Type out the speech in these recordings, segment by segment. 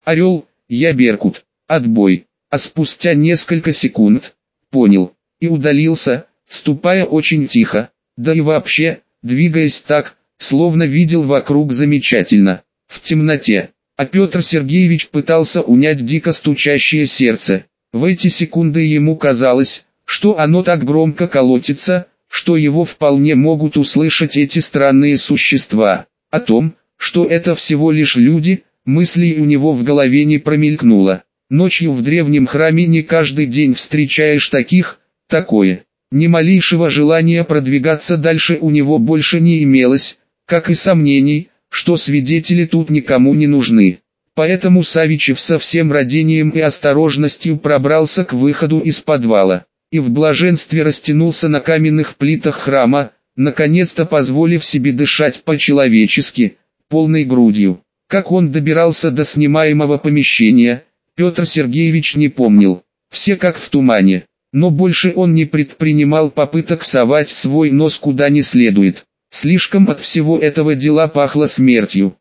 Орел, я Беркут, отбой. А спустя несколько секунд, понял, и удалился, ступая очень тихо, да и вообще, двигаясь так, словно видел вокруг замечательно, в темноте. А Петр Сергеевич пытался унять дико стучащее сердце. В эти секунды ему казалось, что оно так громко колотится, что его вполне могут услышать эти странные существа. О том, что это всего лишь люди, мыслей у него в голове не промелькнуло. Ночью в древнем храме не каждый день встречаешь такое. Ни малейшего желания продвигаться дальше у него больше не имелось, как и сомнений, что свидетели тут никому не нужны. Поэтому Савичев со всем рвением и осторожностью пробрался к выходу из подвала, и в блаженстве растянулся на каменных плитах храма, наконец-то позволив себе дышать по-человечески, полной грудью. Как он добирался до снимаемого помещения, Петр Сергеевич не помнил, все как в тумане, но больше он не предпринимал попыток совать свой нос куда не следует. Слишком от всего этого дела пахло смертью.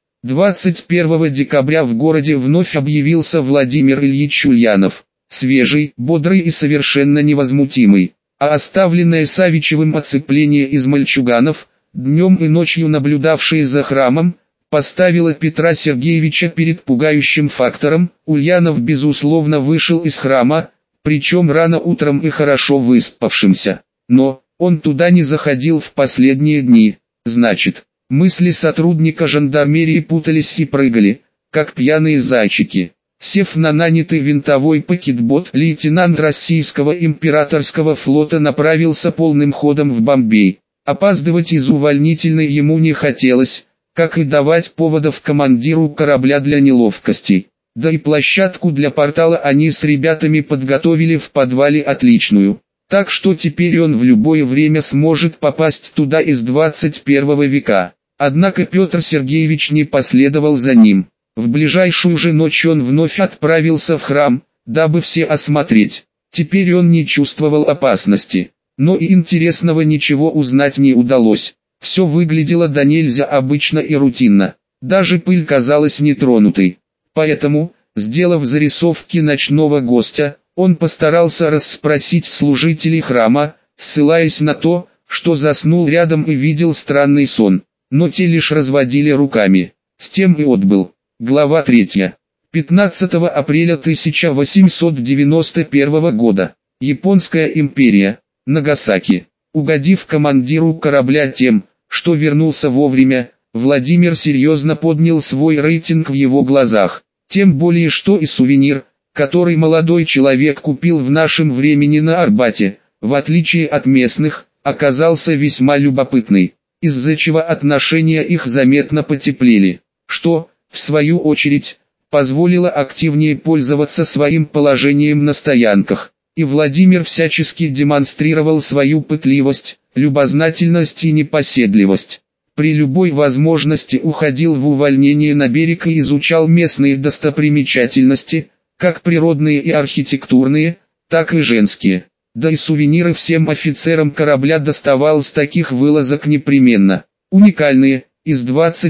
21 декабря в городе вновь объявился Владимир Ильич Ульянов, свежий, бодрый и совершенно невозмутимый, а оставленное Савичевым оцепление из мальчуганов, днем и ночью наблюдавшие за храмом, поставило Петра Сергеевича перед пугающим фактором. Ульянов безусловно вышел из храма, причем рано утром и хорошо выспавшимся, но он туда не заходил в последние дни. Значит, мысли сотрудника жандармерии путались и прыгали, как пьяные зайчики. Сев на нанятый винтовой пакетбот, лейтенант российского императорского флота направился полным ходом в Бомбей. Опаздывать из увольнительной ему не хотелось, как и давать поводов командиру корабля для неловкостей. Да и площадку для портала они с ребятами подготовили в подвале отличную. Так что теперь он в любое время сможет попасть туда из 21 века. Однако Петр Сергеевич не последовал за ним. В ближайшую же ночь он вновь отправился в храм, дабы все осмотреть. Теперь он не чувствовал опасности, но и интересного ничего узнать не удалось. Все выглядело до нельзя обычно и рутинно. Даже пыль казалась нетронутой. Поэтому, сделав зарисовки ночного гостя, он постарался расспросить служителей храма, ссылаясь на то, что заснул рядом и видел странный сон. Но те лишь разводили руками. С тем и отбыл. Глава 3. 15 апреля 1891 года. Японская империя. Нагасаки. Угодив командиру корабля тем, что вернулся вовремя, Владимир серьезно поднял свой рейтинг в его глазах. Тем более что и сувенир, который молодой человек купил в нашем времени на Арбате, в отличие от местных, оказался весьма любопытный, из-за чего отношения их заметно потеплели, что, в свою очередь, позволило активнее пользоваться своим положением на стоянках. И Владимир всячески демонстрировал свою пытливость, любознательность и непоседливость. При любой возможности уходил в увольнение на берег и изучал местные достопримечательности, как природные и архитектурные, так и женские. Да и сувениры всем офицерам корабля доставал с таких вылазок непременно. Уникальные, из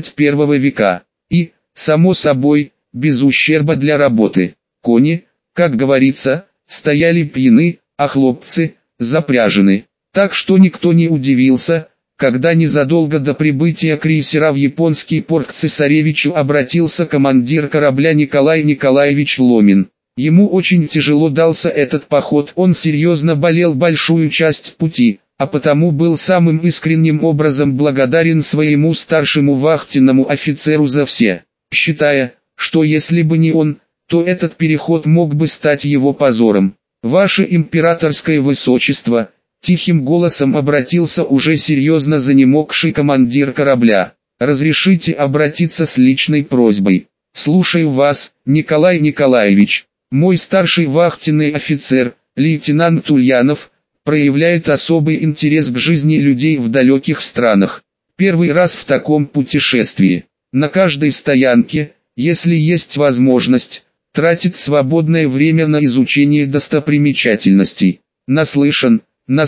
21 века. И, само собой, без ущерба для работы. Кони, как говорится, стояли пьяны, а хлопцы запряжены. Так что никто не удивился, когда незадолго до прибытия крейсера в японский порт к цесаревичу обратился командир корабля Николай Николаевич Ломин. Ему очень тяжело дался этот поход, он серьезно болел большую часть пути, а потому был самым искренним образом благодарен своему старшему вахтенному офицеру за все, считая, что если бы не он, то этот переход мог бы стать его позором. «Ваше императорское высочество», — тихим голосом обратился уже серьезно занемогший командир корабля, — «разрешите обратиться с личной просьбой». «Слушаю вас, Николай Николаевич». Мой старший вахтенный офицер, лейтенант Ульянов, проявляет особый интерес к жизни людей в далеких странах. Первый раз в таком путешествии. На каждой стоянке, если есть возможность, тратит свободное время на изучение достопримечательностей. Наслышан,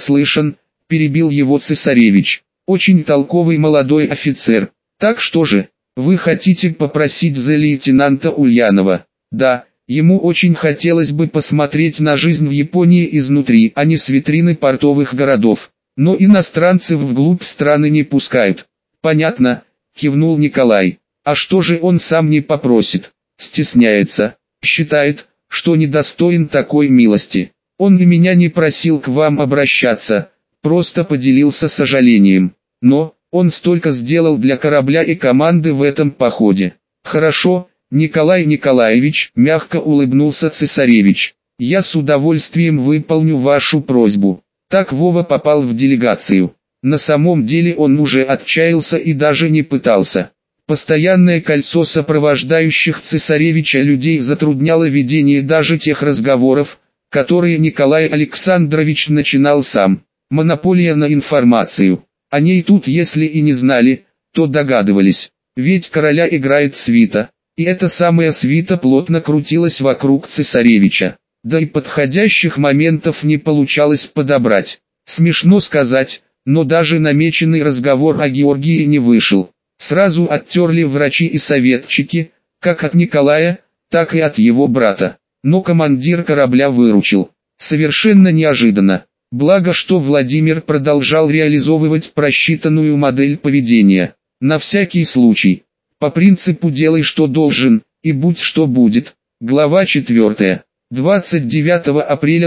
перебил его цесаревич. Очень толковый молодой офицер. Так что же, вы хотите попросить за лейтенанта Ульянова? Да, ему очень хотелось бы посмотреть на жизнь в Японии изнутри, а не с витрины портовых городов. Но иностранцев вглубь страны не пускают. Понятно, кивнул Николай. А что же он сам не попросит? Стесняется, считает, что недостоин такой милости. Он и меня не просил к вам обращаться, просто поделился сожалением. Но, он столько сделал для корабля и команды в этом походе. Хорошо, Николай Николаевич, мягко улыбнулся цесаревич. Я с удовольствием выполню вашу просьбу. Так Вова попал в делегацию. На самом деле он уже отчаялся и даже не пытался. Постоянное кольцо сопровождающих цесаревича людей затрудняло ведение даже тех разговоров, которые Николай Александрович начинал сам. Монополия на информацию. О ней тут если и не знали, то догадывались. Ведь короля играет свита, и эта самая свита плотно крутилась вокруг цесаревича. Да и подходящих моментов не получалось подобрать. Смешно сказать, но даже намеченный разговор о Георгии не вышел. Сразу оттерли врачи и советчики, как от Николая, так и от его брата. Но командир корабля выручил. Совершенно неожиданно. Благо, что Владимир продолжал реализовывать просчитанную модель поведения. На всякий случай. По принципу «делай что должен, и будь что будет». Глава 4. 29 апреля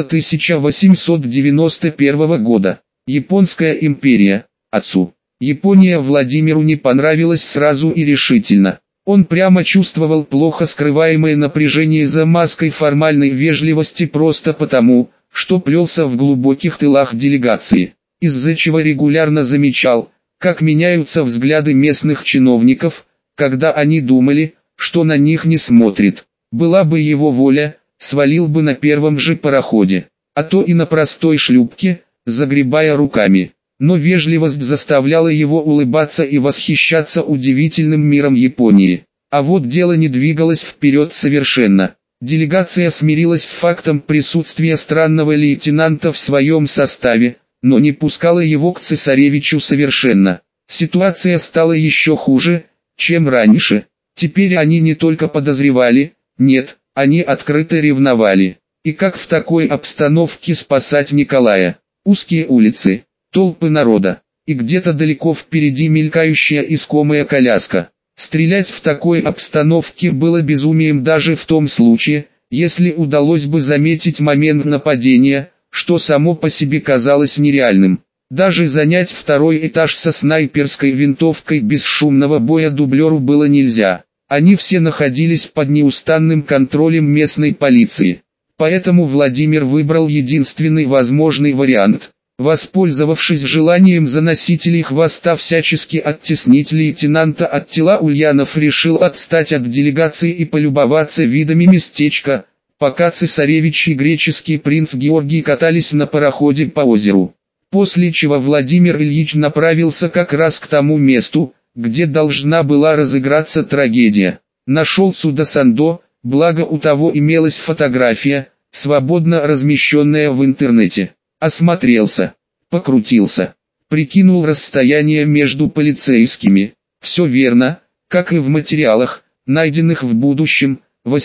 1891 года. Японская империя. Отцу. Япония Владимиру не понравилась сразу и решительно. Он прямо чувствовал плохо скрываемое напряжение за маской формальной вежливости просто потому, что плелся в глубоких тылах делегации, из-за чего регулярно замечал, как меняются взгляды местных чиновников, когда они думали, что на них не смотрит. Была бы его воля, свалил бы на первом же пароходе, а то и на простой шлюпке, загребая руками. Но вежливость заставляла его улыбаться и восхищаться удивительным миром Японии. А вот дело не двигалось вперед совершенно. Делегация смирилась с фактом присутствия странного лейтенанта в своем составе, но не пускала его к цесаревичу совершенно. Ситуация стала еще хуже, чем раньше. Теперь они не только подозревали, нет, они открыто ревновали. И как в такой обстановке спасать Николая? Узкие улицы, толпы народа, и где-то далеко впереди мелькающая искомая коляска. Стрелять в такой обстановке было безумием даже в том случае, если удалось бы заметить момент нападения, что само по себе казалось нереальным. Даже занять второй этаж со снайперской винтовкой без шумного боя дублеру было нельзя. Они все находились под неустанным контролем местной полиции. Поэтому Владимир выбрал единственный возможный вариант. Воспользовавшись желанием заносителей хвоста всячески оттеснить лейтенанта от тела, Ульянов решил отстать от делегации и полюбоваться видами местечка, пока цесаревич и греческий принц Георгий катались на пароходе по озеру. После чего Владимир Ильич направился как раз к тому месту, где должна была разыграться трагедия. Нашел Судо-Сандо, благо у того имелась фотография, свободно размещенная в интернете. Осмотрелся, покрутился, прикинул расстояние между полицейскими. Все верно, как и в материалах, найденных в будущем,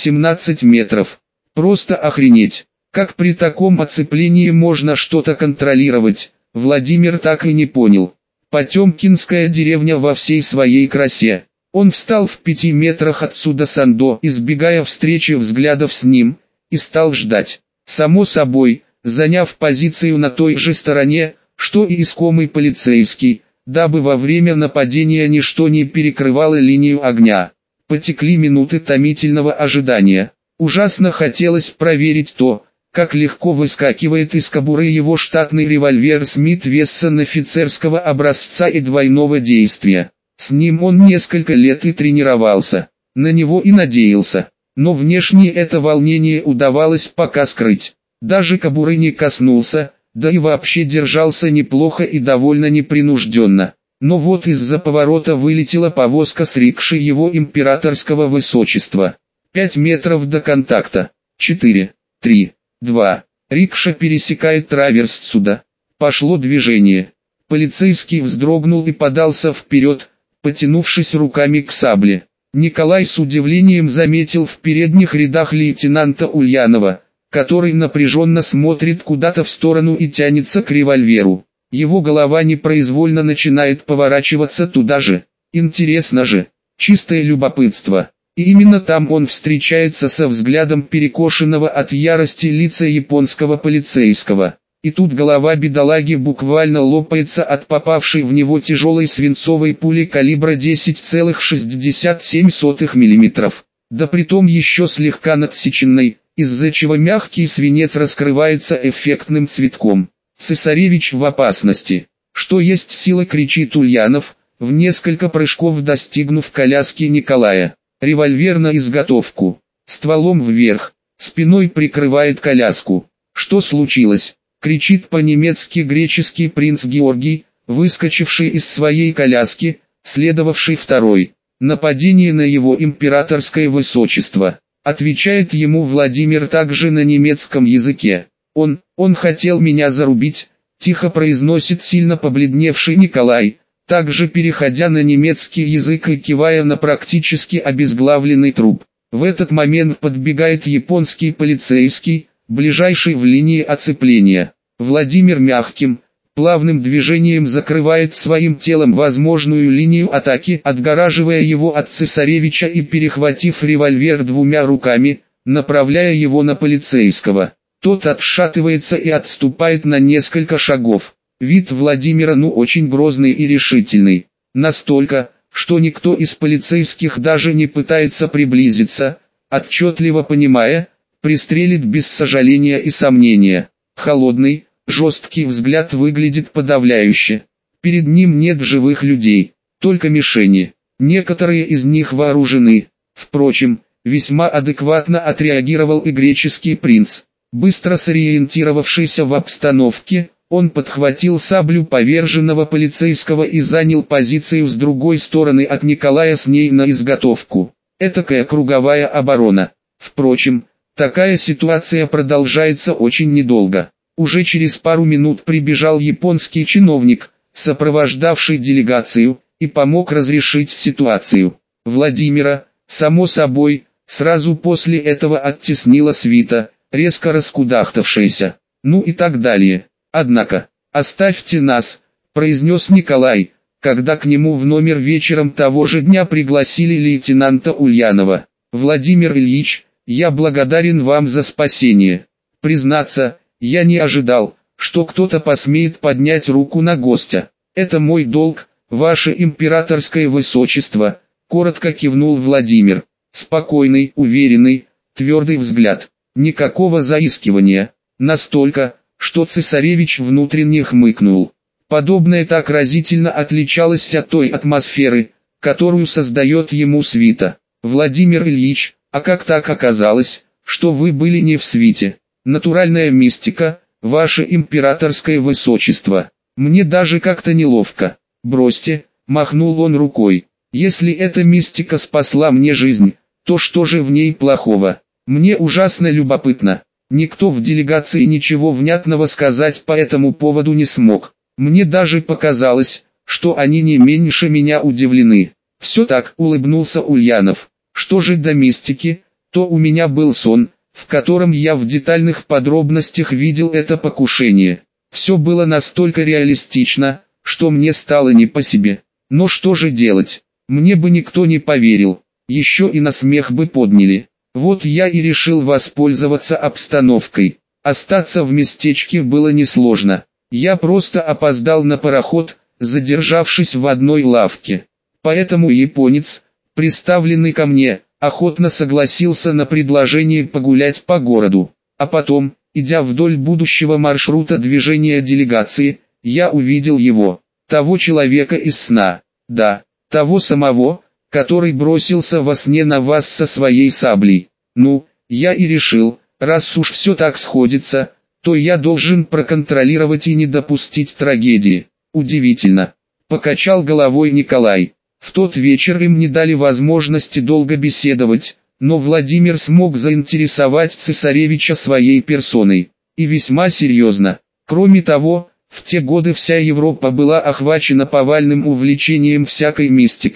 18 метров. Просто охренеть, как при таком оцеплении можно что-то контролировать, Владимир так и не понял. Потемкинская деревня во всей своей красе. Он встал в 5 метрах от Судо-Сандо, избегая встречи взглядов с ним, и стал ждать. Само собой, заняв позицию на той же стороне, что и искомый полицейский, дабы во время нападения ничто не перекрывало линию огня. Потекли минуты томительного ожидания. Ужасно хотелось проверить то, как легко выскакивает из кобуры его штатный револьвер Смит Вессон офицерского образца и двойного действия. С ним он несколько лет и тренировался, на него и надеялся, но внешне это волнение удавалось пока скрыть. Даже кобуры не коснулся, да и вообще держался неплохо и довольно непринужденно. Но вот из-за поворота вылетела повозка с рикшей его императорского высочества. 5 метров до контакта. 4, 3, 2. Рикша пересекает траверс Судо. Пошло движение. Полицейский вздрогнул и подался вперед, потянувшись руками к сабле. Николай с удивлением заметил в передних рядах лейтенанта Ульянова, который напряженно смотрит куда-то в сторону и тянется к револьверу. Его голова непроизвольно начинает поворачиваться туда же. Интересно же, чистое любопытство. И именно там он встречается со взглядом перекошенного от ярости лица японского полицейского. И тут голова бедолаги буквально лопается от попавшей в него тяжелой свинцовой пули калибра 10,67 мм. Да притом еще слегка надсеченной, из-за чего мягкий свинец раскрывается эффектным цветком. Цесаревич в опасности. Что есть сила, кричит Ульянов, в несколько прыжков достигнув коляски Николая. Револьвер на изготовку. Стволом вверх. Спиной прикрывает коляску. Что случилось? Кричит по-немецки греческий принц Георгий, выскочивший из своей коляски, следовавший второй. Нападение на его императорское высочество. Отвечает ему Владимир также на немецком языке. Он хотел меня зарубить, тихо произносит сильно побледневший Николай, также переходя на немецкий язык и кивая на практически обезглавленный труп. В этот момент подбегает японский полицейский, ближайший в линии оцепления. Владимир мягким, плавным движением закрывает своим телом возможную линию атаки, отгораживая его от цесаревича и перехватив револьвер двумя руками, направляя его на полицейского. Тот отшатывается и отступает на несколько шагов. Вид Владимира очень грозный и решительный. Настолько, что никто из полицейских даже не пытается приблизиться, отчетливо понимая, пристрелит без сожаления и сомнения. Холодный, жесткий взгляд выглядит подавляюще. Перед ним нет живых людей, только мишени. Некоторые из них вооружены. Впрочем, весьма адекватно отреагировал и греческий принц. Быстро сориентировавшийся в обстановке, он подхватил саблю поверженного полицейского и занял позицию с другой стороны от Николая с ней на изготовку. Этакая круговая оборона. Впрочем, такая ситуация продолжается очень недолго. Уже через пару минут прибежал японский чиновник, сопровождавший делегацию, и помог разрешить ситуацию. Владимира, само собой, сразу после этого оттеснила свита, резко раскудахтавшаяся, и так далее. Однако, «Оставьте нас», — произнес Николай, когда к нему в номер вечером того же дня пригласили лейтенанта Ульянова. «Владимир Ильич, я благодарен вам за спасение. Признаться, я не ожидал, что кто-то посмеет поднять руку на гостя. Это мой долг, ваше императорское высочество», — коротко кивнул Владимир. Спокойный, уверенный, твердый взгляд. Никакого заискивания. Настолько, что цесаревич внутренне хмыкнул. Подобное так разительно отличалось от той атмосферы, которую создает ему свита. «Владимир Ильич, а как так оказалось, что вы были не в свите? Натуральная мистика, ваше императорское высочество. Мне даже как-то неловко». «Бросьте», — махнул он рукой. «Если эта мистика спасла мне жизнь, то что же в ней плохого? Мне ужасно любопытно». Никто в делегации ничего внятного сказать по этому поводу не смог. Мне даже показалось, что они не меньше меня удивлены. «Все так», — улыбнулся Ульянов. «Что же до мистики, то у меня был сон, в котором я в детальных подробностях видел это покушение. Все было настолько реалистично, что мне стало не по себе. Но что же делать? Мне бы никто не поверил, еще и на смех бы подняли. Вот я и решил воспользоваться обстановкой. Остаться в местечке было несложно. Я просто опоздал на пароход, задержавшись в одной лавке. Поэтому японец, приставленный ко мне, охотно согласился на предложение погулять по городу. А потом, идя вдоль будущего маршрута движения делегации, я увидел его, того человека из сна. Да, того самого, который бросился во сне на вас со своей саблей. Я и решил, раз уж все так сходится, то я должен проконтролировать и не допустить трагедии. Удивительно. Покачал головой Николай. В тот вечер им не дали возможности долго беседовать, но Владимир смог заинтересовать цесаревича своей персоной. И весьма серьезно. Кроме того, в те годы вся Европа была охвачена повальным увлечением всякой мистикой.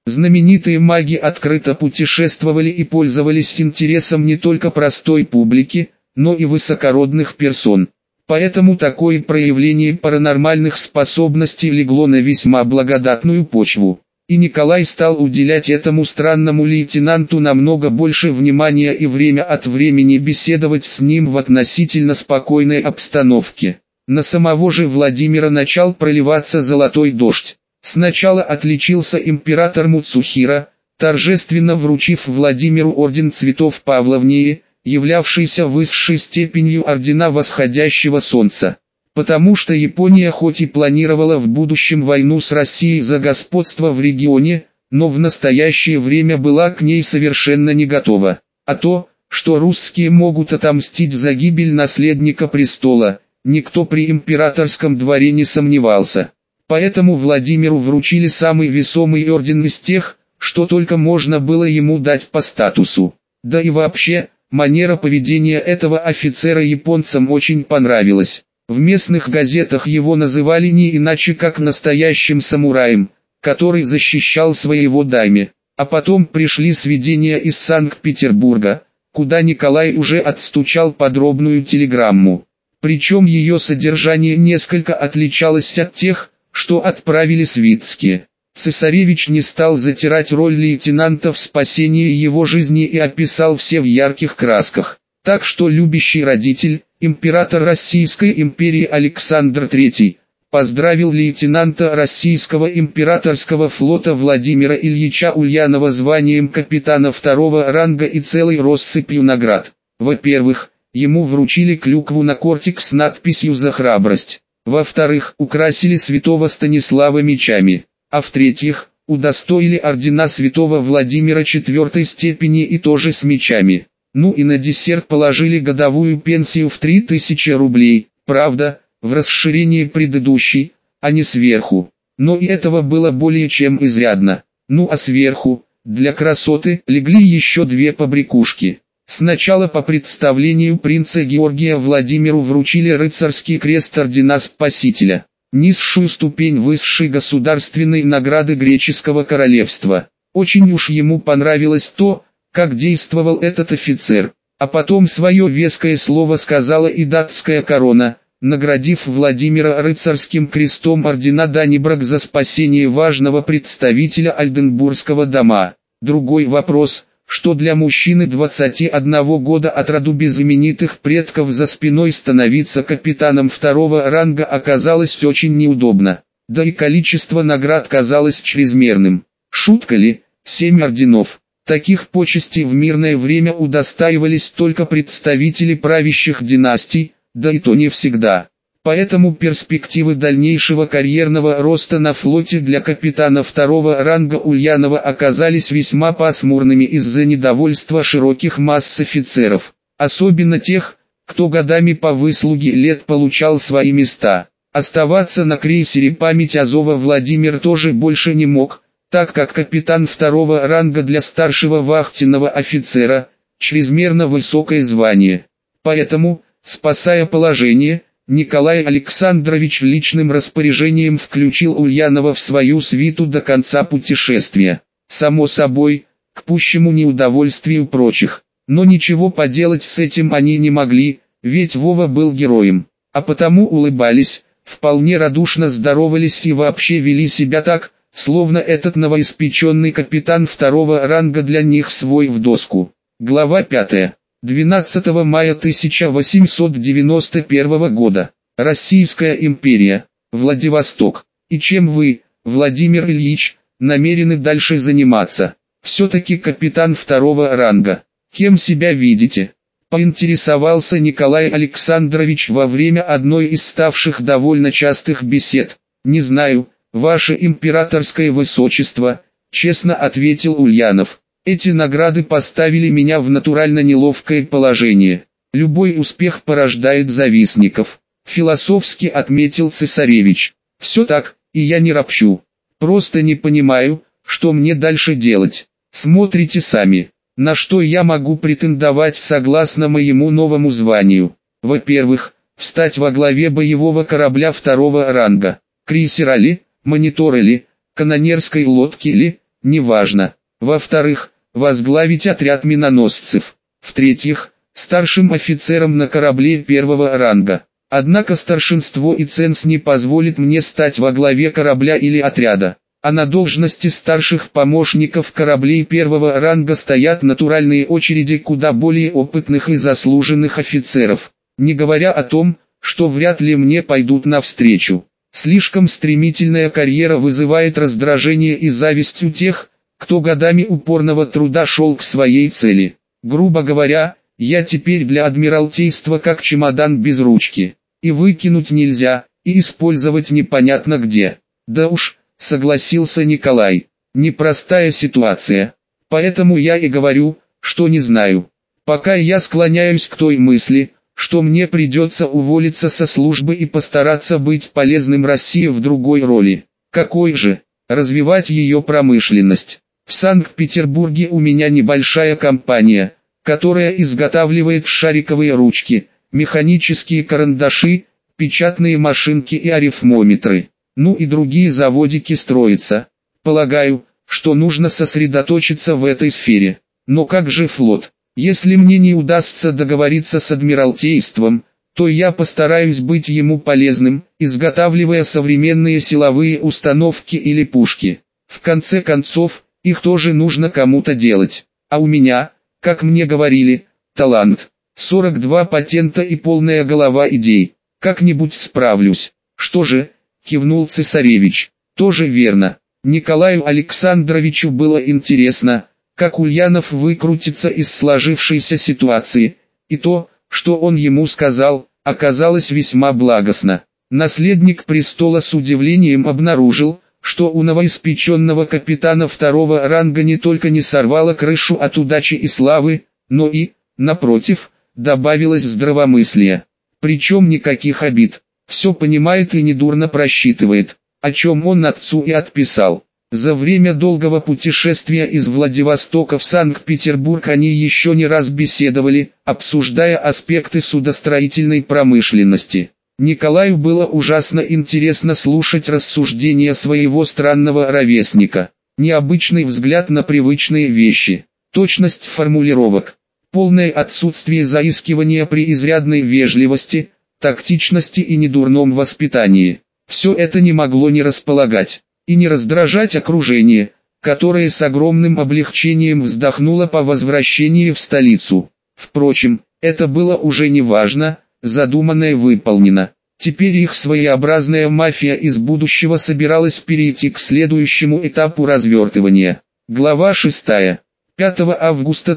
Знаменитые маги открыто путешествовали и пользовались интересом не только простой публики, но и высокородных персон. Поэтому такое проявление паранормальных способностей легло на весьма благодатную почву. И Николай стал уделять этому странному лейтенанту намного больше внимания и время от времени беседовать с ним в относительно спокойной обстановке. На самого же Владимира начал проливаться золотой дождь. Сначала отличился император Муцухира, торжественно вручив Владимиру орден цветов Павловнии, являвшийся высшей степенью ордена восходящего солнца. Потому что Япония хоть и планировала в будущем войну с Россией за господство в регионе, но в настоящее время была к ней совершенно не готова. А то, что русские могут отомстить за гибель наследника престола, никто при императорском дворе не сомневался. Поэтому Владимиру вручили самый весомый орден из тех, что только можно было ему дать по статусу. Да и вообще, манера поведения этого офицера японцам очень понравилась. В местных газетах его называли не иначе как настоящим самураем, который защищал своего дайме. А потом пришли сведения из Санкт-Петербурга, куда Николай уже отстучал подробную телеграмму. Причем ее содержание несколько отличалось от тех, что отправили свитские. Цесаревич не стал затирать роль лейтенанта в спасении его жизни и описал все в ярких красках. Так что любящий родитель, император Российской империи Александр III, поздравил лейтенанта Российского императорского флота Владимира Ильича Ульянова званием капитана второго ранга и целой россыпью наград. Во-первых, ему вручили клюкву на кортик с надписью «За храбрость». Во-вторых, украсили святого Станислава мечами. А в-третьих, удостоили ордена святого Владимира 4 степени и тоже с мечами. Ну и на десерт положили годовую пенсию в 3000 рублей, правда, в расширении предыдущей, а не сверху. Но и этого было более чем изрядно. Ну а сверху, для красоты, легли еще 2 побрякушки. Сначала по представлению принца Георгия Владимиру вручили рыцарский крест ордена Спасителя, низшую ступень высшей государственной награды греческого королевства. Очень уж ему понравилось то, как действовал этот офицер. А потом свое веское слово сказала и датская корона, наградив Владимира рыцарским крестом ордена Данниброг за спасение важного представителя Ольденбургского дома. Другой вопрос, что для мужчины 21 года от роду без именитых предков за спиной становиться капитаном второго ранга оказалось очень неудобно. Да и количество наград казалось чрезмерным. Шутка ли, 7 орденов. Таких почестей в мирное время удостаивались только представители правящих династий, да и то не всегда. Поэтому перспективы дальнейшего карьерного роста на флоте для капитана второго ранга Ульянова оказались весьма пасмурными из-за недовольства широких масс офицеров, особенно тех, кто годами по выслуге лет получал свои места. Оставаться на крейсере «Память Азова» Владимир тоже больше не мог, так как капитан второго ранга для старшего вахтенного офицера – чрезмерно высокое звание. Поэтому, спасая положение, Николай Александрович личным распоряжением включил Ульянова в свою свиту до конца путешествия. Само собой, к пущему неудовольствию прочих. Но ничего поделать с этим они не могли, ведь Вова был героем. А потому улыбались, вполне радушно здоровались и вообще вели себя так, словно этот новоиспеченный капитан второго ранга для них свой в доску. Глава 5. 12 мая 1891 года. Российская империя. Владивосток. И чем вы, Владимир Ильич, намерены дальше заниматься? Все-таки капитан второго ранга. Кем себя видите? Поинтересовался Николай Александрович во время одной из ставших довольно частых бесед. Не знаю, ваше императорское высочество, честно ответил Ульянов. Эти награды поставили меня в натурально неловкое положение. Любой успех порождает завистников. Философски отметил цесаревич. Все так, и я не ропщу. Просто не понимаю, что мне дальше делать. Смотрите сами, на что я могу претендовать согласно моему новому званию. Во-первых, встать во главе боевого корабля второго ранга. Крейсера ли, монитора ли, канонерской лодки ли, неважно. Во-вторых, возглавить отряд миноносцев. В-третьих, старшим офицером на корабле первого ранга. Однако старшинство и ценз не позволит мне стать во главе корабля или отряда. А на должности старших помощников кораблей первого ранга стоят натуральные очереди куда более опытных и заслуженных офицеров. Не говоря о том, что вряд ли мне пойдут навстречу. Слишком стремительная карьера вызывает раздражение и зависть у тех, кто годами упорного труда шел к своей цели. Грубо говоря, я теперь для адмиралтейства как чемодан без ручки. И выкинуть нельзя, и использовать непонятно где. Да уж, согласился Николай. Непростая ситуация. Поэтому я и говорю, что не знаю. Пока я склоняюсь к той мысли, что мне придется уволиться со службы и постараться быть полезным России в другой роли. Какой же? Развивать ее промышленность. В Санкт-Петербурге у меня небольшая компания, которая изготавливает шариковые ручки, механические карандаши, печатные машинки и арифмометры. Ну и другие заводики строятся. Полагаю, что нужно сосредоточиться в этой сфере. Но как же флот? Если мне не удастся договориться с Адмиралтейством, то я постараюсь быть ему полезным, изготавливая современные силовые установки или пушки. В конце концов, их тоже нужно кому-то делать. А у меня, как мне говорили, талант. 42 патента и полная голова идей. Как-нибудь справлюсь. Что же, кивнул цесаревич. Тоже верно. Николаю Александровичу было интересно, как Ульянов выкрутится из сложившейся ситуации, и то, что он ему сказал, оказалось весьма благостно. Наследник престола с удивлением обнаружил, что у новоиспеченного капитана второго ранга не только не сорвало крышу от удачи и славы, но и, напротив, добавилось здравомыслие. Причем никаких обид. Все понимает и недурно просчитывает, о чем он отцу и отписал. За время долгого путешествия из Владивостока в Санкт-Петербург они еще не раз беседовали, обсуждая аспекты судостроительной промышленности. Николаю было ужасно интересно слушать рассуждения своего странного ровесника. Необычный взгляд на привычные вещи, точность формулировок, полное отсутствие заискивания при изрядной вежливости, тактичности и недурном воспитании. Все это не могло не располагать и не раздражать окружение, которое с огромным облегчением вздохнуло по возвращении в столицу. Впрочем, это было уже не важно, задуманное выполнено. Теперь их своеобразная мафия из будущего собиралась перейти к следующему этапу развертывания. Глава 6. 5 августа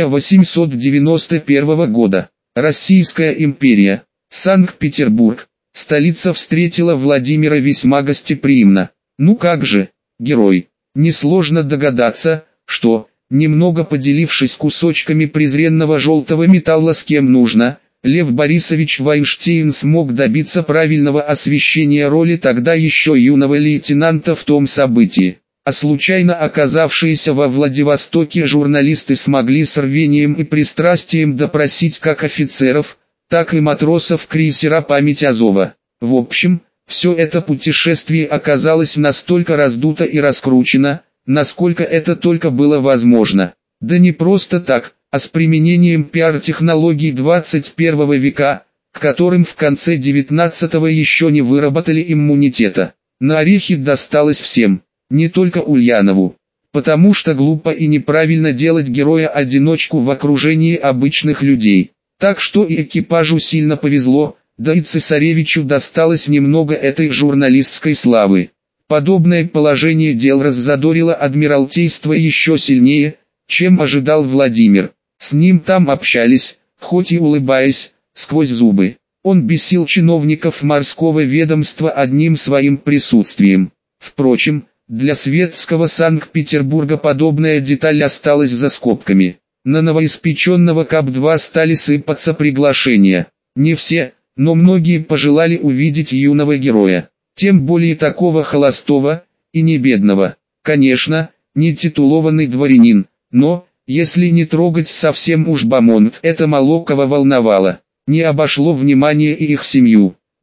1891 года. Российская империя. Санкт-Петербург. Столица встретила Владимира весьма гостеприимно. Ну как же, герой. Несложно догадаться, что, немного поделившись кусочками презренного желтого металла с кем нужно, Лев Борисович Вайнштейн смог добиться правильного освещения роли тогда еще юного лейтенанта в том событии. А случайно оказавшиеся во Владивостоке журналисты смогли с рвением и пристрастием допросить как офицеров, так и матросов крейсера «Память Азова». В общем, все это путешествие оказалось настолько раздуто и раскручено, насколько это только было возможно. Да не просто так, а с применением пиар-технологий 21 века, к которым в конце 19-го еще не выработали иммунитета. На орехи досталось всем, не только Ульянову. Потому что глупо и неправильно делать героя-одиночку в окружении обычных людей. Так что и экипажу сильно повезло, да и цесаревичу досталось немного этой журналистской славы. Подобное положение дел раззадорило Адмиралтейство еще сильнее, чем ожидал Владимир. С ним там общались, хоть и улыбаясь, сквозь зубы. Он бесил чиновников морского ведомства одним своим присутствием. Впрочем, для светского Санкт-Петербурга подобная деталь осталась за скобками. На новоиспеченного КАП-2 стали сыпаться приглашения. Не все, но многие пожелали увидеть юного героя. Тем более такого холостого, и не бедного. Конечно, не титулованный дворянин, но, если не трогать совсем уж бомонд, это мало кого волновало. Не обошло внимание и их семью.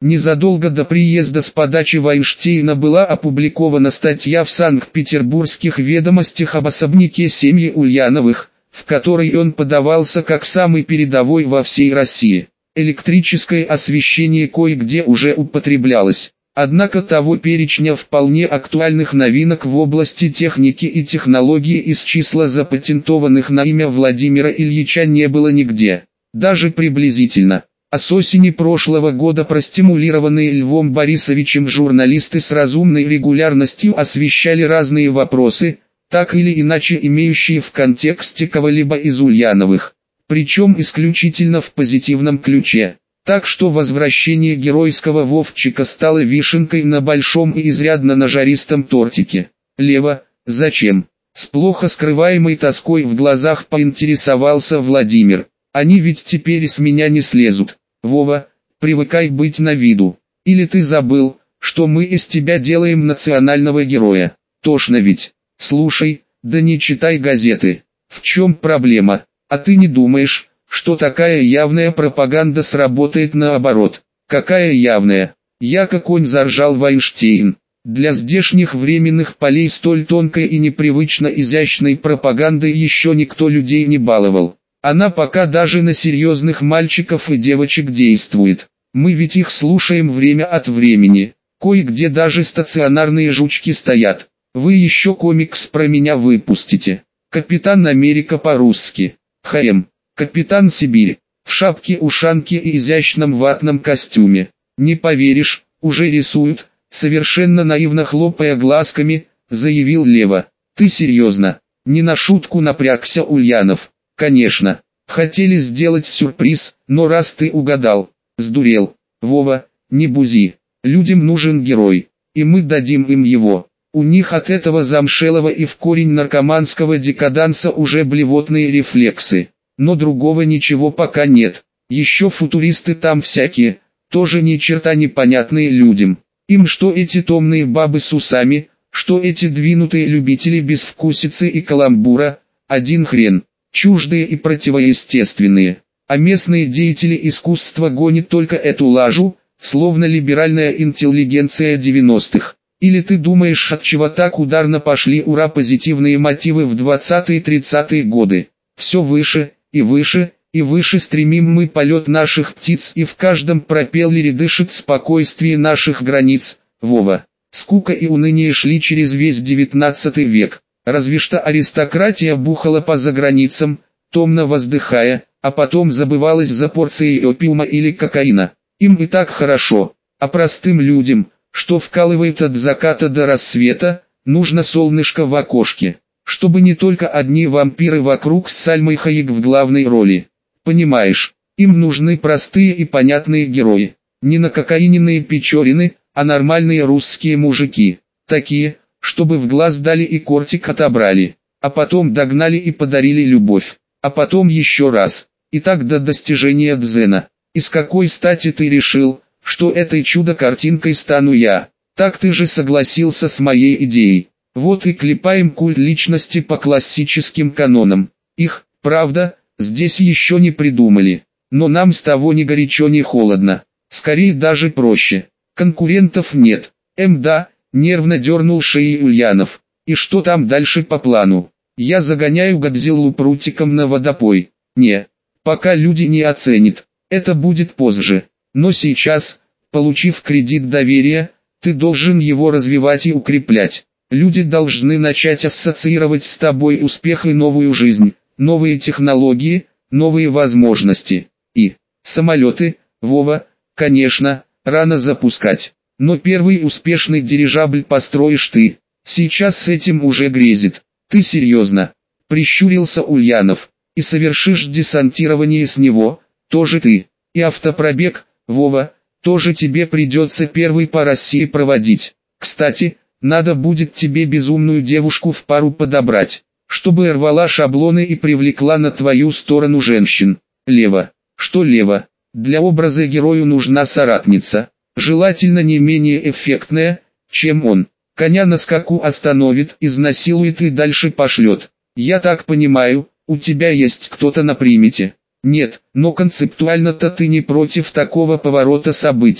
Незадолго до приезда с подачи Вайнштейна была опубликована статья в Санкт-Петербургских ведомостях об особняке семьи Ульяновых, в которой он подавался как самый передовой во всей России. Электрическое освещение кое-где уже употреблялось. Однако того перечня вполне актуальных новинок в области техники и технологии из числа запатентованных на имя Владимира Ильича не было нигде, даже приблизительно. А с осени прошлого года простимулированные Львом Борисовичем журналисты с разумной регулярностью освещали разные вопросы, так или иначе имеющие в контексте кого-либо из Ульяновых, причем исключительно в позитивном ключе. Так что возвращение геройского Вовчика стало вишенкой на большом и изрядно нажористом тортике. Лева, зачем? С плохо скрываемой тоской в глазах поинтересовался Владимир. Они ведь теперь с меня не слезут. Вова, привыкай быть на виду. Или ты забыл, что мы из тебя делаем национального героя? Тошно ведь. Слушай, да не читай газеты. В чем проблема? А ты не думаешь, что такая явная пропаганда сработает наоборот? Какая явная? Я как конь заржал Вайнштейн. Для здешних временных полей столь тонкой и непривычно изящной пропагандой еще никто людей не баловал. Она пока даже на серьезных мальчиков и девочек действует. Мы ведь их слушаем время от времени. Кое-где даже стационарные жучки стоят. Вы еще комикс про меня выпустите. Капитан Америка по-русски. ХМ. Капитан Сибирь. В шапке-ушанке и изящном ватном костюме. Не поверишь, уже рисуют, совершенно наивно хлопая глазками, заявил Лева. Ты серьезно? Не на шутку напрягся Ульянов. Конечно. Хотели сделать сюрприз, но раз ты угадал, сдурел. Вова, не бузи. Людям нужен герой, и мы дадим им его. У них от этого замшелого и в корень наркоманского декаданса уже блевотные рефлексы. Но другого ничего пока нет. Еще футуристы там всякие, тоже ни черта непонятные людям. Им что эти томные бабы с усами, что эти двинутые любители безвкусицы и каламбура, один хрен. Чуждые и противоестественные, а местные деятели искусства гонят только эту лажу, словно либеральная интеллигенция 90-х. Или ты думаешь, от чего так ударно пошли ура позитивные мотивы в 20-30-е годы? Все выше, и выше, и выше стремим мы полет наших птиц, и в каждом пропеллере дышит спокойствие наших границ. Вова, скука и уныние шли через весь 19 век. Разве что аристократия бухала по заграницам, томно воздыхая, а потом забывалась за порцией опиума или кокаина. Им и так хорошо, а простым людям, что вкалывают от заката до рассвета, нужно солнышко в окошке, чтобы не только одни вампиры вокруг с Сальмой Хайек в главной роли. Понимаешь, им нужны простые и понятные герои, не накокаиненные печорины, а нормальные русские мужики, такие, чтобы в глаз дали и кортик отобрали, а потом догнали и подарили любовь, а потом еще раз, и так до достижения дзена. И с какой стати ты решил, что этой чудо-картинкой стану я? Так ты же согласился с моей идеей. Вот и клепаем культ личности по классическим канонам. Их, правда, здесь еще не придумали, но нам с того ни горячо ни холодно. Скорее даже проще. Конкурентов нет. Да. Нервно дернул шеей Ульянов. И что там дальше по плану? Я загоняю Годзиллу прутиком на водопой. Не, пока люди не оценят. Это будет позже. Но сейчас, получив кредит доверия, ты должен его развивать и укреплять. Люди должны начать ассоциировать с тобой успех и новую жизнь, новые технологии, новые возможности. И самолеты, Вова, конечно, рано запускать. Но первый успешный дирижабль построишь ты. Сейчас с этим уже грезит. Ты серьезно? Прищурился Ульянов. И совершишь десантирование с него, тоже ты. И автопробег, Вова, тоже тебе придется первый по России проводить. Кстати, надо будет тебе безумную девушку в пару подобрать, чтобы рвала шаблоны и привлекла на твою сторону женщин. Лева. Что Лева? Для образа герою нужна соратница. Желательно не менее эффектная, чем он. Коня на скаку остановит, изнасилует и дальше пошлет. Я так понимаю, у тебя есть кто-то на примете. Нет, но концептуально-то ты не против такого поворота событий.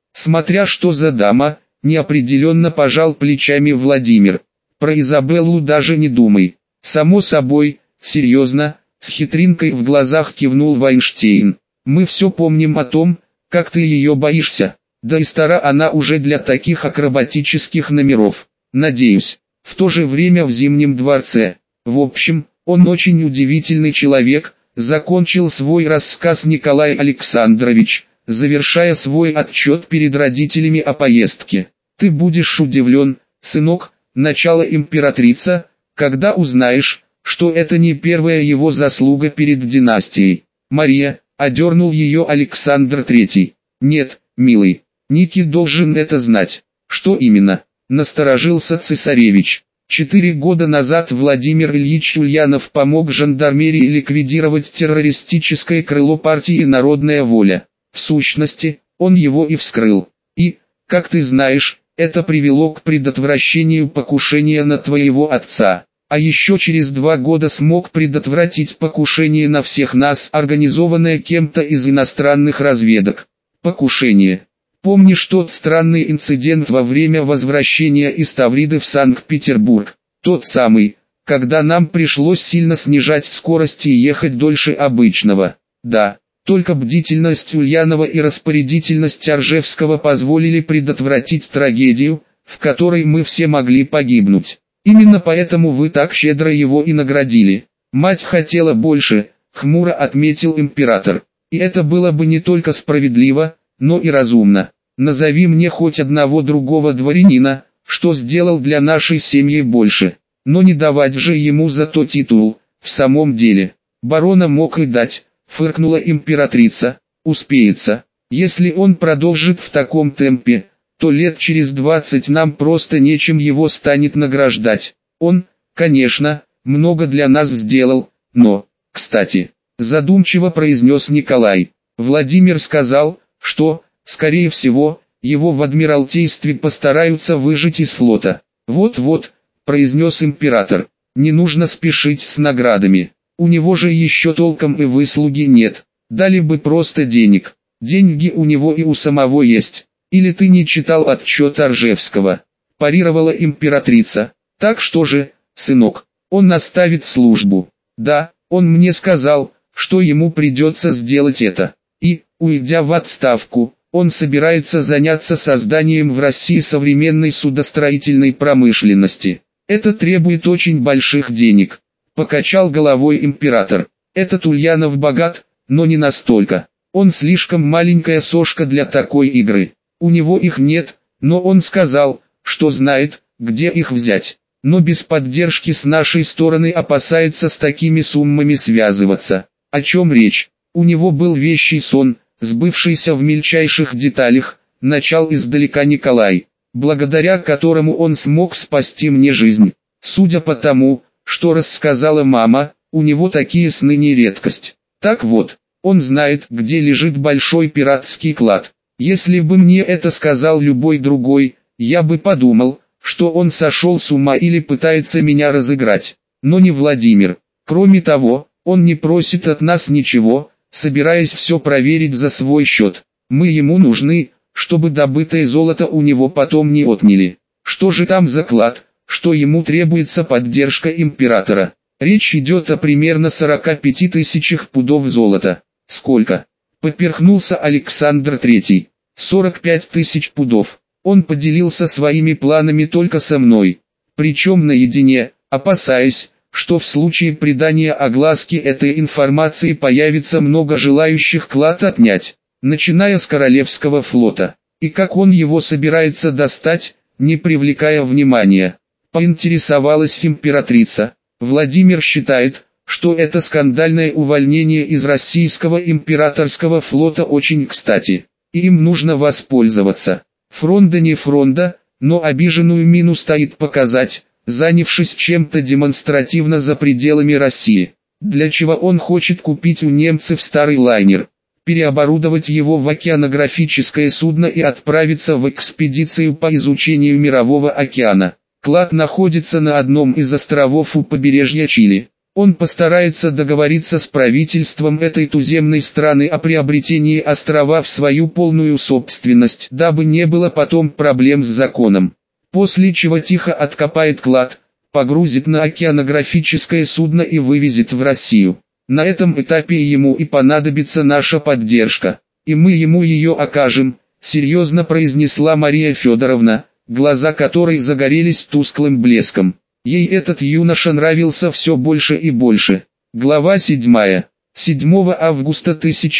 Смотря что за дама, неопределенно пожал плечами Владимир. Про Изабеллу даже не думай. Само собой, серьезно, с хитринкой в глазах кивнул Вайнштейн. Мы все помним о том, как ты ее боишься. Да и стара она уже для таких акробатических номеров. Надеюсь, в то же время в Зимнем дворце. В общем, он очень удивительный человек, закончил свой рассказ Николай Александрович, завершая свой отчет перед родителями о поездке. Ты будешь удивлен, сынок, начала императрица, когда узнаешь, что это не первая его заслуга перед династией. Мария, одернул ее Александр III. Нет, милый, Ники должен это знать. Что именно? Насторожился цесаревич. 4 года назад Владимир Ильич Ульянов помог жандармерии ликвидировать террористическое крыло партии «Народная воля». В сущности, он его и вскрыл. И, как ты знаешь, это привело к предотвращению покушения на твоего отца. А еще через 2 года смог предотвратить покушение на всех нас, организованное кем-то из иностранных разведок. Покушение. Помнишь тот странный инцидент во время возвращения из Тавриды в Санкт-Петербург? Тот самый, когда нам пришлось сильно снижать скорость и ехать дольше обычного. Да, только бдительность Ульянова и распорядительность Оржевского позволили предотвратить трагедию, в которой мы все могли погибнуть. Именно поэтому вы так щедро его и наградили. Мать хотела больше, хмуро отметил император. И это было бы не только справедливо, но и разумно. Назови мне хоть одного другого дворянина, что сделал для нашей семьи больше. Но не давать же ему за то титул, в самом деле. Барона мог и дать, фыркнула императрица. Успеется. Если он продолжит в таком темпе, то лет через 20 нам просто нечем его станет награждать. Он, конечно, много для нас сделал, но, кстати, задумчиво произнес Николай. Владимир сказал, что, скорее всего, его в Адмиралтействе постараются выжать из флота. Вот-вот, произнес император, не нужно спешить с наградами. У него же еще толком и выслуги нет. Дали бы просто денег. Деньги у него и у самого есть. Или ты не читал отчет Оржевского? Парировала императрица. Так что же, сынок, он оставит службу. Да, он мне сказал, что ему придется сделать это. И, уйдя в отставку, он собирается заняться созданием в России современной судостроительной промышленности. Это требует очень больших денег. Покачал головой император. Этот Ульянов богат, но не настолько. Он слишком маленькая сошка для такой игры. У него их нет, но он сказал, что знает, где их взять. Но без поддержки с нашей стороны опасается с такими суммами связываться. О чем речь? У него был вещий сон, сбывшийся в мельчайших деталях, начал издалека Николай, благодаря которому он смог спасти мне жизнь. Судя по тому, что рассказала мама, у него такие сны не редкость. Так вот, он знает, где лежит большой пиратский клад. Если бы мне это сказал любой другой, я бы подумал, что он сошел с ума или пытается меня разыграть. Но не Владимир. Кроме того, он не просит от нас ничего, собираясь все проверить за свой счет. Мы ему нужны, чтобы добытое золото у него потом не отняли. Что же там за клад, что ему требуется поддержка императора? Речь идет о примерно 45 тысячах пудов золота. Сколько? Поперхнулся Александр III. 45 тысяч пудов. Он поделился своими планами только со мной. Причем наедине, опасаясь, что в случае придания огласки этой информации появится много желающих клад отнять, начиная с Королевского флота. И как он его собирается достать, не привлекая внимания? Поинтересовалась императрица. Владимир считает, что это скандальное увольнение из российского императорского флота очень кстати. И им нужно воспользоваться. Фронда не фронда, но обиженную мину стоит показать, занявшись чем-то демонстративно за пределами России. Для чего он хочет купить у немцев старый лайнер, переоборудовать его в океанографическое судно и отправиться в экспедицию по изучению Мирового океана. Клад находится на одном из островов у побережья Чили. Он постарается договориться с правительством этой туземной страны о приобретении острова в свою полную собственность, дабы не было потом проблем с законом. После чего тихо откопает клад, погрузит на океанографическое судно и вывезет в Россию. На этом этапе ему и понадобится наша поддержка, и мы ему ее окажем, серьезно произнесла Мария Федоровна, глаза которой загорелись тусклым блеском. Ей этот юноша нравился все больше и больше. Глава 7. 7 августа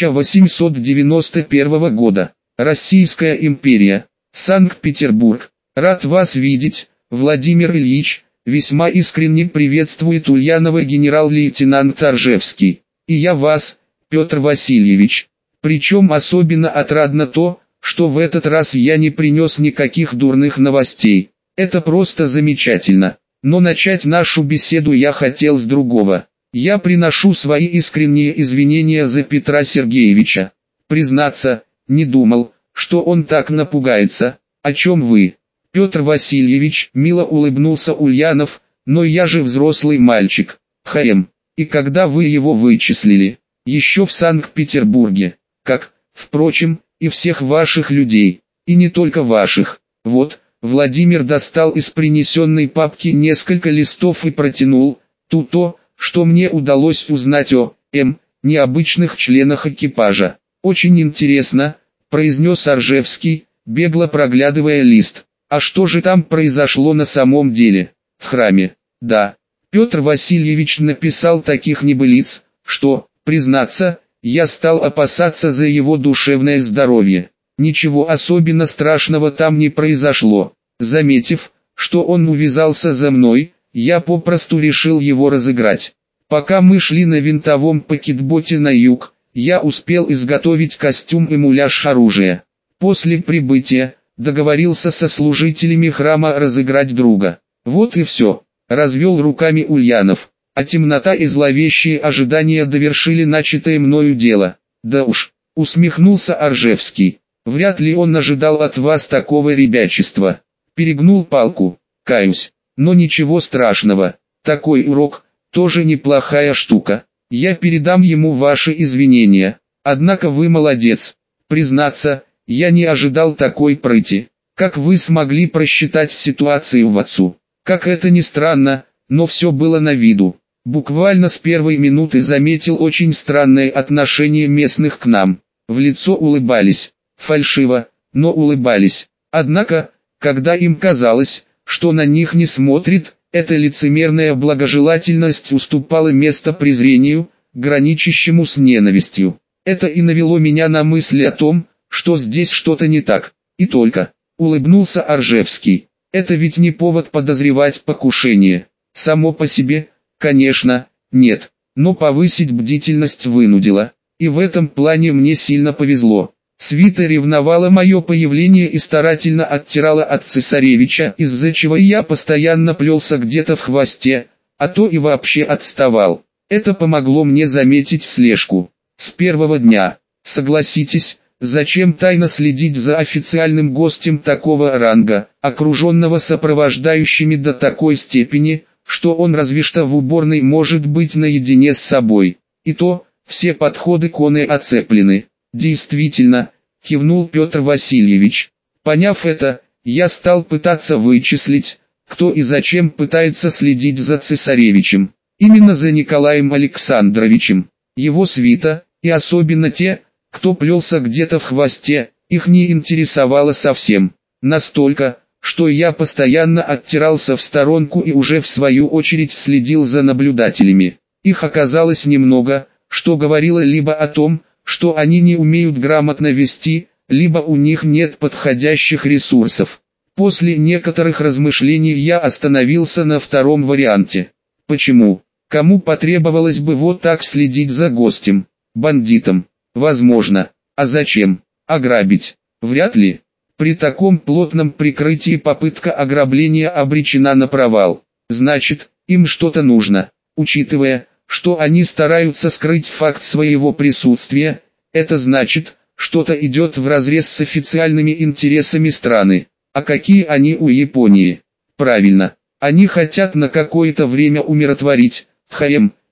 1891 года. Российская империя. Санкт-Петербург. Рад вас видеть, Владимир Ильич. Весьма искренне приветствует Ульянова генерал-лейтенант Оржевский. И я вас, Петр Васильевич. Причем особенно отрадно то, что в этот раз я не принес никаких дурных новостей. Это просто замечательно. Но начать нашу беседу я хотел с другого. Я приношу свои искренние извинения за Петра Сергеевича. Признаться, не думал, что он так напугается. О чем вы, Петр Васильевич? Мило улыбнулся Ульянов, но я же взрослый мальчик. И когда вы его вычислили? Еще в Санкт-Петербурге. Как, впрочем, и всех ваших людей. И не только ваших. Вот. Владимир достал из принесенной папки несколько листов и протянул. Тут то, что мне удалось узнать о необычных членах экипажа. Очень интересно, произнес Оржевский, бегло проглядывая лист. А что же там произошло на самом деле? В храме. Да. Петр Васильевич написал таких небылиц, что, признаться, я стал опасаться за его душевное здоровье. Ничего особенно страшного там не произошло. Заметив, что он увязался за мной, я попросту решил его разыграть. Пока мы шли на винтовом пакетботе на юг, я успел изготовить костюм и муляж оружия. После прибытия, договорился со служителями храма разыграть друга. Вот и все, развел руками Ульянов. А темнота и зловещие ожидания довершили начатое мною дело. Да уж, усмехнулся Оржевский. Вряд ли он ожидал от вас такого ребячества. Перегнул палку, каюсь, но ничего страшного. Такой урок, тоже неплохая штука. Я передам ему ваши извинения. Однако вы молодец. Признаться, я не ожидал такой прыти. Как вы смогли просчитать ситуацию в отцу? Как это ни странно, но все было на виду. Буквально с первой минуты заметил очень странное отношение местных к нам. В лицо улыбались. Фальшиво, но улыбались. Однако, когда им казалось, что на них не смотрит, эта лицемерная благожелательность уступала место презрению, граничащему с ненавистью. Это и навело меня на мысль о том, что здесь что-то не так. И только, улыбнулся Оржевский. Это ведь не повод подозревать покушение. Само по себе, конечно, нет. Но повысить бдительность вынудило. И в этом плане мне сильно повезло. Свита ревновала мое появление и старательно оттирала от цесаревича, из-за чего я постоянно плелся где-то в хвосте, а то и вообще отставал. Это помогло мне заметить слежку. С первого дня, согласитесь, зачем тайно следить за официальным гостем такого ранга, окруженного сопровождающими до такой степени, что он разве что в уборной может быть наедине с собой. И то, все подходы коны оцеплены. Действительно, кивнул Петр Васильевич. Поняв это, я стал пытаться вычислить, кто и зачем пытается следить за цесаревичем. Именно за Николаем Александровичем. Его свита, и особенно те, кто плелся где-то в хвосте, их не интересовало совсем. Настолько, что я постоянно оттирался в сторонку и уже в свою очередь следил за наблюдателями. Их оказалось немного, что говорило либо о том, что они не умеют грамотно вести, либо у них нет подходящих ресурсов. После некоторых размышлений я остановился на втором варианте. Почему? Кому потребовалось бы вот так следить за гостем? Бандитам? Возможно. А зачем? Ограбить? Вряд ли. При таком плотном прикрытии попытка ограбления обречена на провал. Значит, им что-то нужно. Учитывая, что они стараются скрыть факт своего присутствия, это значит, что-то идет вразрез с официальными интересами страны. А какие они у Японии? Правильно, они хотят на какое-то время умиротворить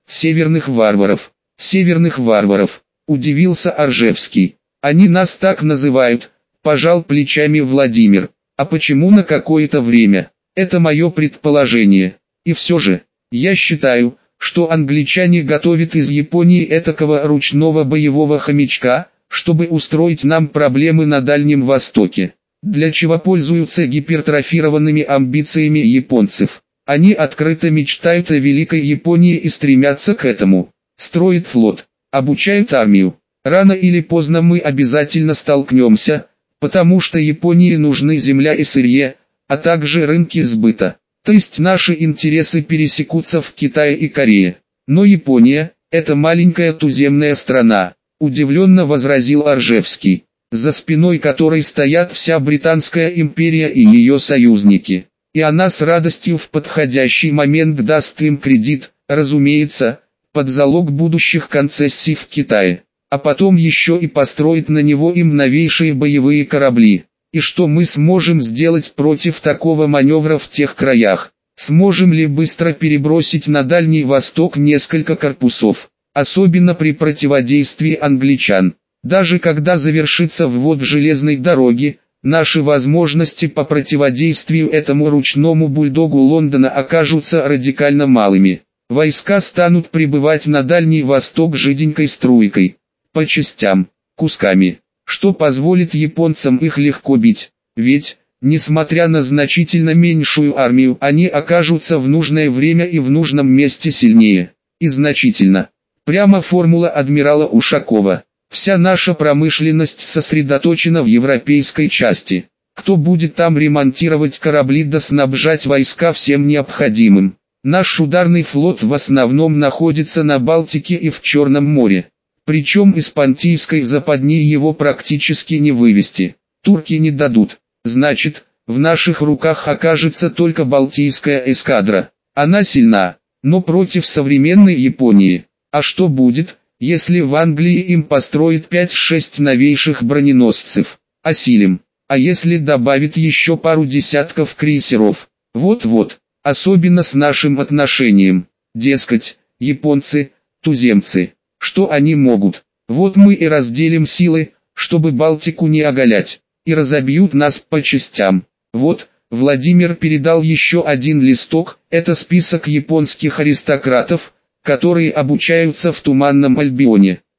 Северных варваров. Северных варваров, удивился Оржевский. Они нас так называют, пожал плечами Владимир. А почему на какое-то время? Это мое предположение. И все же, я считаю, что англичане готовят из Японии этакого ручного боевого хомячка, чтобы устроить нам проблемы на Дальнем Востоке. Для чего пользуются гипертрофированными амбициями японцев. Они открыто мечтают о Великой Японии и стремятся к этому. Строят флот, обучают армию. Рано или поздно мы обязательно столкнемся, потому что Японии нужны земля и сырье, а также рынки сбыта. То есть наши интересы пересекутся в Китае и Корее. Но Япония – это маленькая туземная страна, удивленно возразил Оржевский, за спиной которой стоят вся Британская империя и ее союзники. И она с радостью в подходящий момент даст им кредит, разумеется, под залог будущих концессий в Китае. А потом еще и построит на него им новейшие боевые корабли. И что мы сможем сделать против такого маневра в тех краях? Сможем ли быстро перебросить на Дальний Восток несколько корпусов? Особенно при противодействии англичан. Даже когда завершится ввод железной дороги, наши возможности по противодействию этому ручному бульдогу Лондона окажутся радикально малыми. Войска станут прибывать на Дальний Восток жиденькой струйкой, по частям, кусками, что позволит японцам их легко бить. Ведь, несмотря на значительно меньшую армию, они окажутся в нужное время и в нужном месте сильнее. И значительно. Прямо формула адмирала Ушакова. Вся наша промышленность сосредоточена в европейской части. Кто будет там ремонтировать корабли да снабжать войска всем необходимым? Наш ударный флот в основном находится на Балтике и в Черном море. Причем из Понтийской западни его практически не вывести. Турки не дадут. Значит, в наших руках окажется только Балтийская эскадра. Она сильна, но против современной Японии. А что будет, если в Англии им построят 5-6 новейших броненосцев? Осилим. А если добавит еще пару десятков крейсеров? Вот-вот, особенно с нашим отношением. Дескать, японцы, туземцы. Что они могут? Вот мы и разделим силы, чтобы Балтику не оголять. И разобьют нас по частям. Вот, Владимир передал еще один листок, это список японских аристократов, которые обучаются в Туманном Альбионе.